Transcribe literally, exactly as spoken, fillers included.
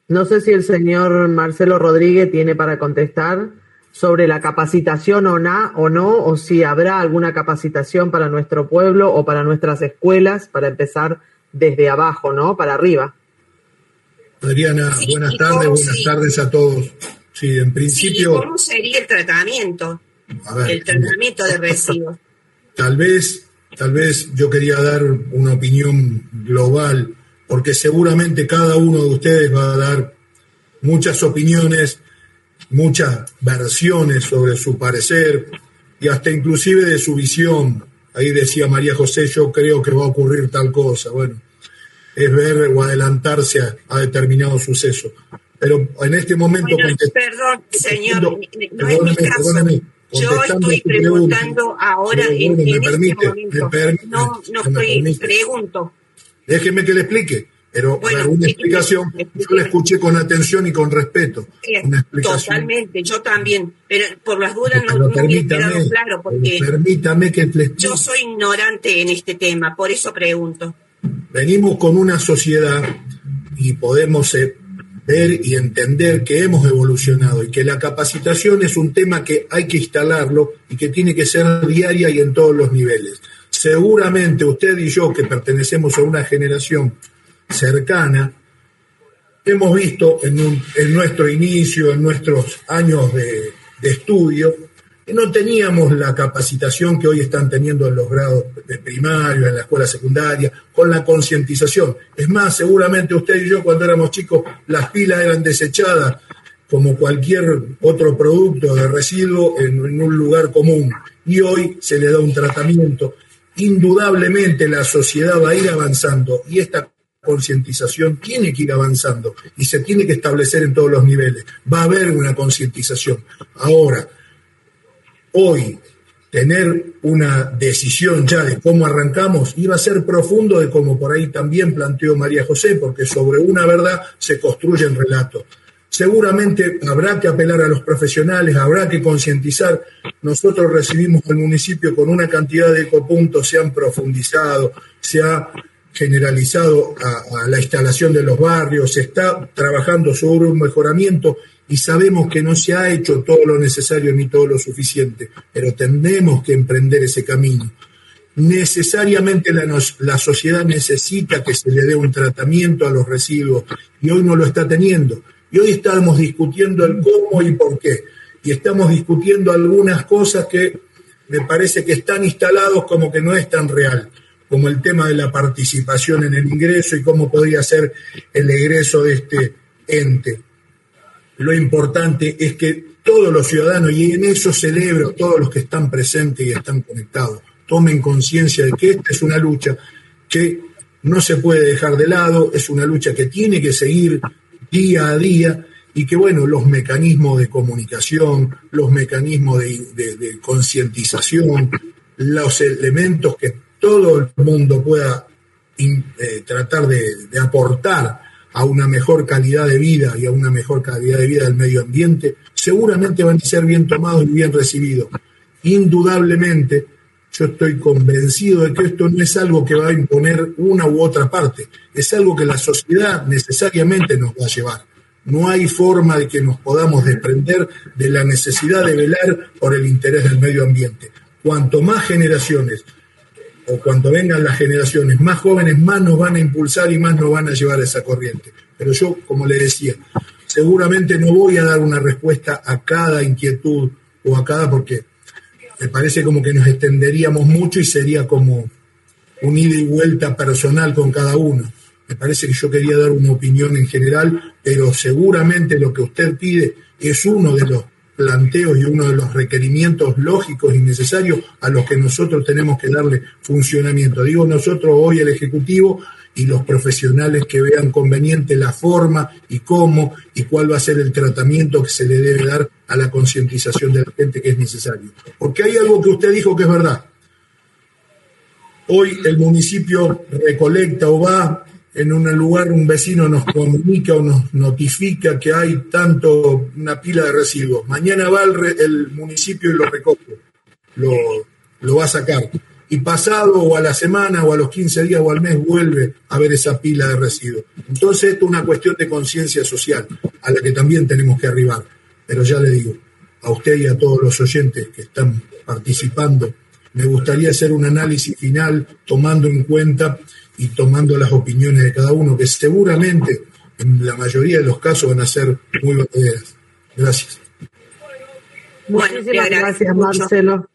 No sé si el señor Marcelo Rodríguez tiene para contestar sobre la capacitación o, na, o no, o si habrá alguna capacitación para nuestro pueblo o para nuestras escuelas, para empezar desde abajo, ¿no? Para arriba. Adriana, sí, buenas tardes, buenas sí. tardes a todos. Sí, en principio... Sí, ¿cómo sería el tratamiento? A ver, el tratamiento de residuos. Tal vez, tal vez yo quería dar una opinión global, porque seguramente cada uno de ustedes va a dar muchas opiniones, muchas versiones sobre su parecer y hasta inclusive de su visión. Ahí decía María José, yo creo que va a ocurrir tal cosa. Bueno, es ver o adelantarse a, a determinado suceso. Pero en este momento... Bueno, perdón, señor, no es mi caso. Yo estoy preguntando ahora bueno, en, me en permite, este momento. Me permite, no, no estoy, pregunto. Déjeme que le explique, pero bueno, a ver, una explicación, yo la escuché con atención y con respeto. Una explicación. Totalmente, yo también, pero por las dudas no, no me he quedado claro, porque permítame que le explique. Yo soy ignorante en este tema, por eso pregunto. Venimos con una sociedad y podemos eh, ver y entender que hemos evolucionado y que la capacitación es un tema que hay que instalarlo y que tiene que ser diaria y en todos los niveles. Seguramente usted y yo, que pertenecemos a una generación cercana, hemos visto en, un, en nuestro inicio, en nuestros años de, de estudio, que no teníamos la capacitación que hoy están teniendo en los grados de primario, en la escuela secundaria, con la concientización. Es más, seguramente usted y yo cuando éramos chicos las pilas eran desechadas como cualquier otro producto de residuo en, en un lugar común y hoy se le da un tratamiento. Indudablemente la sociedad va a ir avanzando y esta concientización tiene que ir avanzando y se tiene que establecer en todos los niveles. Va a haber una concientización. Ahora, hoy, tener una decisión ya de cómo arrancamos iba a ser profundo de como por ahí también planteó María José, porque sobre una verdad se construyen relatos. Seguramente habrá que apelar a los profesionales, habrá que concientizar. Nosotros recibimos al municipio con una cantidad de ecopuntos, se han profundizado, se ha generalizado a, a la instalación de los barrios, se está trabajando sobre un mejoramiento y sabemos que no se ha hecho todo lo necesario ni todo lo suficiente, pero tenemos que emprender ese camino. Necesariamente la, la sociedad necesita que se le dé un tratamiento a los residuos y hoy no lo está teniendo. Y hoy estamos discutiendo el cómo y por qué. Y estamos discutiendo algunas cosas que me parece que están instalados como que no es tan real, como el tema de la participación en el ingreso y cómo podría ser el egreso de este ente. Lo importante es que todos los ciudadanos, y en eso celebro todos los que están presentes y están conectados, tomen conciencia de que esta es una lucha que no se puede dejar de lado, es una lucha que tiene que seguir día a día y que, bueno, los mecanismos de comunicación, los mecanismos de, de, de concientización, los elementos que todo el mundo pueda in, eh, tratar de, de aportar a una mejor calidad de vida y a una mejor calidad de vida del medio ambiente, seguramente van a ser bien tomados y bien recibidos. Indudablemente, yo estoy convencido de que esto no es algo que va a imponer una u otra parte, es algo que la sociedad necesariamente nos va a llevar. No hay forma de que nos podamos desprender de la necesidad de velar por el interés del medio ambiente. Cuanto más generaciones, o cuando vengan las generaciones más jóvenes, más nos van a impulsar y más nos van a llevar a esa corriente. Pero yo, como le decía, seguramente no voy a dar una respuesta a cada inquietud o a cada, porque me parece como que nos extenderíamos mucho y sería como un ida y vuelta personal con cada uno. Me parece que yo quería dar una opinión en general, pero seguramente lo que usted pide es uno de los planteos y uno de los requerimientos lógicos y necesarios a los que nosotros tenemos que darle funcionamiento. Digo nosotros hoy el Ejecutivo y los profesionales que vean conveniente la forma y cómo y cuál va a ser el tratamiento que se le debe dar a la concientización de la gente que es necesario. Porque hay algo que usted dijo que es verdad. Hoy el municipio recolecta o va en un lugar, un vecino nos comunica o nos notifica que hay tanto, una pila de residuos. Mañana va el, re, el municipio y lo recoge, lo, lo va a sacar. y pasado o a la semana o a los quince días o al mes vuelve a ver esa pila de residuos. Entonces esto es una cuestión de conciencia social a la que también tenemos que arribar. Pero ya le digo, a usted y a todos los oyentes que están participando, me gustaría hacer un análisis final tomando en cuenta y tomando las opiniones de cada uno, que seguramente en la mayoría de los casos van a ser muy verdaderas. Gracias. Muchísimas gracias, Marcelo.